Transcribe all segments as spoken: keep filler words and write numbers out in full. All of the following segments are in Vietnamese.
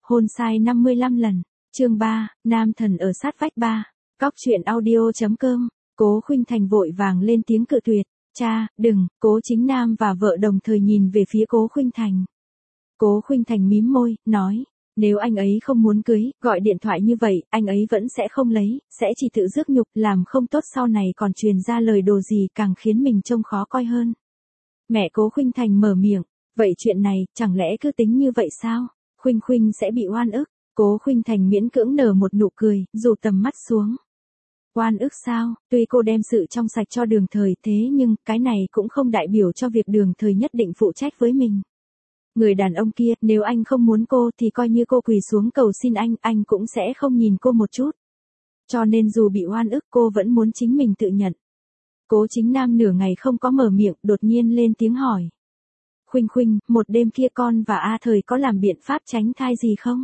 hôn sai năm mươi lăm lần. Chương ba, nam thần ở sát vách ba. Cóc truyện audio chấm com. Cố Khuynh Thành vội vàng lên tiếng cự tuyệt. Cha, đừng. Cố Chính Nam và vợ đồng thời nhìn về phía Cố Khuynh Thành. Cố Khuynh Thành mím môi, nói, nếu anh ấy không muốn cưới, gọi điện thoại như vậy, anh ấy vẫn sẽ không lấy, sẽ chỉ tự rước nhục, làm không tốt sau này còn truyền ra lời đồ gì càng khiến mình trông khó coi hơn. Mẹ Cố Khuynh Thành mở miệng, vậy chuyện này, chẳng lẽ cứ tính như vậy sao? Khuynh Khuynh sẽ bị oan ức. Cố Khuynh Thành miễn cưỡng nở một nụ cười, dù tầm mắt xuống. Oan ức sao? Tuy cô đem sự trong sạch cho Đường Thời, thế nhưng, cái này cũng không đại biểu cho việc Đường Thời nhất định phụ trách với mình. Người đàn ông kia, nếu anh không muốn cô thì coi như cô quỳ xuống cầu xin anh, anh cũng sẽ không nhìn cô một chút. Cho nên dù bị oan ức cô vẫn muốn chính mình tự nhận. Cố Chính Nam nửa ngày không có mở miệng, đột nhiên lên tiếng hỏi. Khuynh Khuynh, một đêm kia con và A Thời có làm biện pháp tránh thai gì không?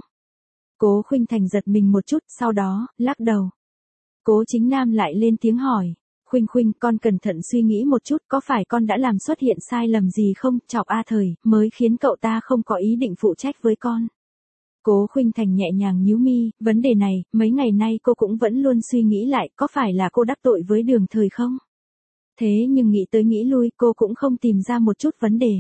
Cố Khuynh Thành giật mình một chút, sau đó, lắc đầu. Cố Chính Nam lại lên tiếng hỏi. Khuynh Khuynh, con cẩn thận suy nghĩ một chút, có phải con đã làm xuất hiện sai lầm gì không, chọc A Thời, mới khiến cậu ta không có ý định phụ trách với con. Cố Khuynh Thành nhẹ nhàng nhíu mi, vấn đề này, mấy ngày nay cô cũng vẫn luôn suy nghĩ lại, có phải là cô đắc tội với Đường Thời không? Thế nhưng nghĩ tới nghĩ lui, cô cũng không tìm ra một chút vấn đề.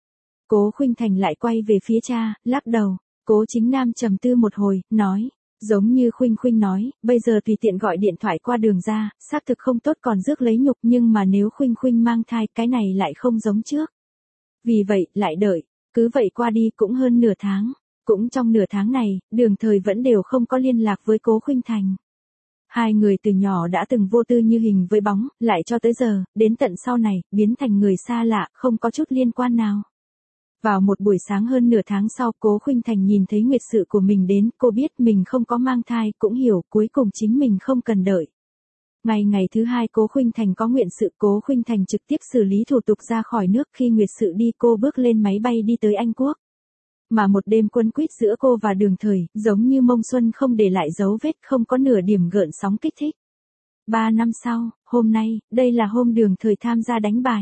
Cố Khuynh Thành lại quay về phía cha, lắc đầu. Cố Chính Nam trầm tư một hồi, nói. Giống như Khuynh Khuynh nói, bây giờ tùy tiện gọi điện thoại qua Đường ra, xác thực không tốt còn rước lấy nhục, nhưng mà nếu Khuynh Khuynh mang thai, cái này lại không giống trước. Vì vậy, lại đợi, cứ vậy qua đi cũng hơn nửa tháng. Cũng trong nửa tháng này, Đường Thời vẫn đều không có liên lạc với Cố Khuynh Thành. Hai người từ nhỏ đã từng vô tư như hình với bóng, lại cho tới giờ, đến tận sau này, biến thành người xa lạ, không có chút liên quan nào. Vào một buổi sáng hơn nửa tháng sau, Cố Khuynh Thành nhìn thấy nguyệt sự của mình đến, cô biết mình không có mang thai, cũng hiểu cuối cùng chính mình không cần đợi. Ngày ngày thứ hai Cố Khuynh Thành có nguyện sự, Cố Khuynh Thành trực tiếp xử lý thủ tục ra khỏi nước, khi nguyệt sự đi cô bước lên máy bay đi tới Anh Quốc. Mà một đêm quấn quýt giữa cô và Đường Thời, giống như mông xuân không để lại dấu vết, không có nửa điểm gợn sóng kích thích. Ba năm sau, hôm nay, đây là hôm Đường Thời tham gia đánh bài.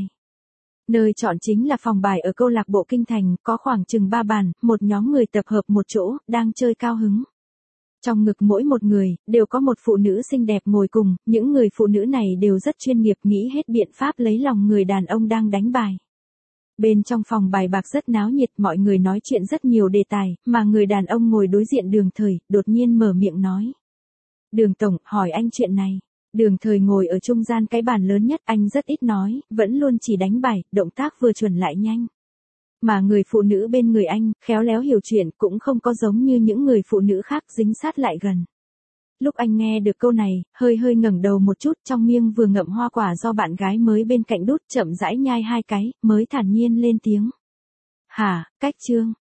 Nơi chọn chính là phòng bài ở câu lạc bộ Kinh Thành, có khoảng chừng ba bàn, một nhóm người tập hợp một chỗ, đang chơi cao hứng. Trong ngực mỗi một người, đều có một phụ nữ xinh đẹp ngồi cùng, những người phụ nữ này đều rất chuyên nghiệp, nghĩ hết biện pháp lấy lòng người đàn ông đang đánh bài. Bên trong phòng bài bạc rất náo nhiệt, mọi người nói chuyện rất nhiều đề tài, mà người đàn ông ngồi đối diện Đường Thời, đột nhiên mở miệng nói. Đường Tổng, hỏi anh chuyện này. Đường Thời ngồi ở trung gian cái bàn lớn nhất, anh rất ít nói, vẫn luôn chỉ đánh bài, động tác vừa chuẩn lại nhanh. Mà người phụ nữ bên người anh, khéo léo hiểu chuyện, cũng không có giống như những người phụ nữ khác dính sát lại gần. Lúc anh nghe được câu này, hơi hơi ngẩng đầu một chút, trong miệng vừa ngậm hoa quả do bạn gái mới bên cạnh đút, chậm rãi nhai hai cái, mới thản nhiên lên tiếng. Hả, cách chương,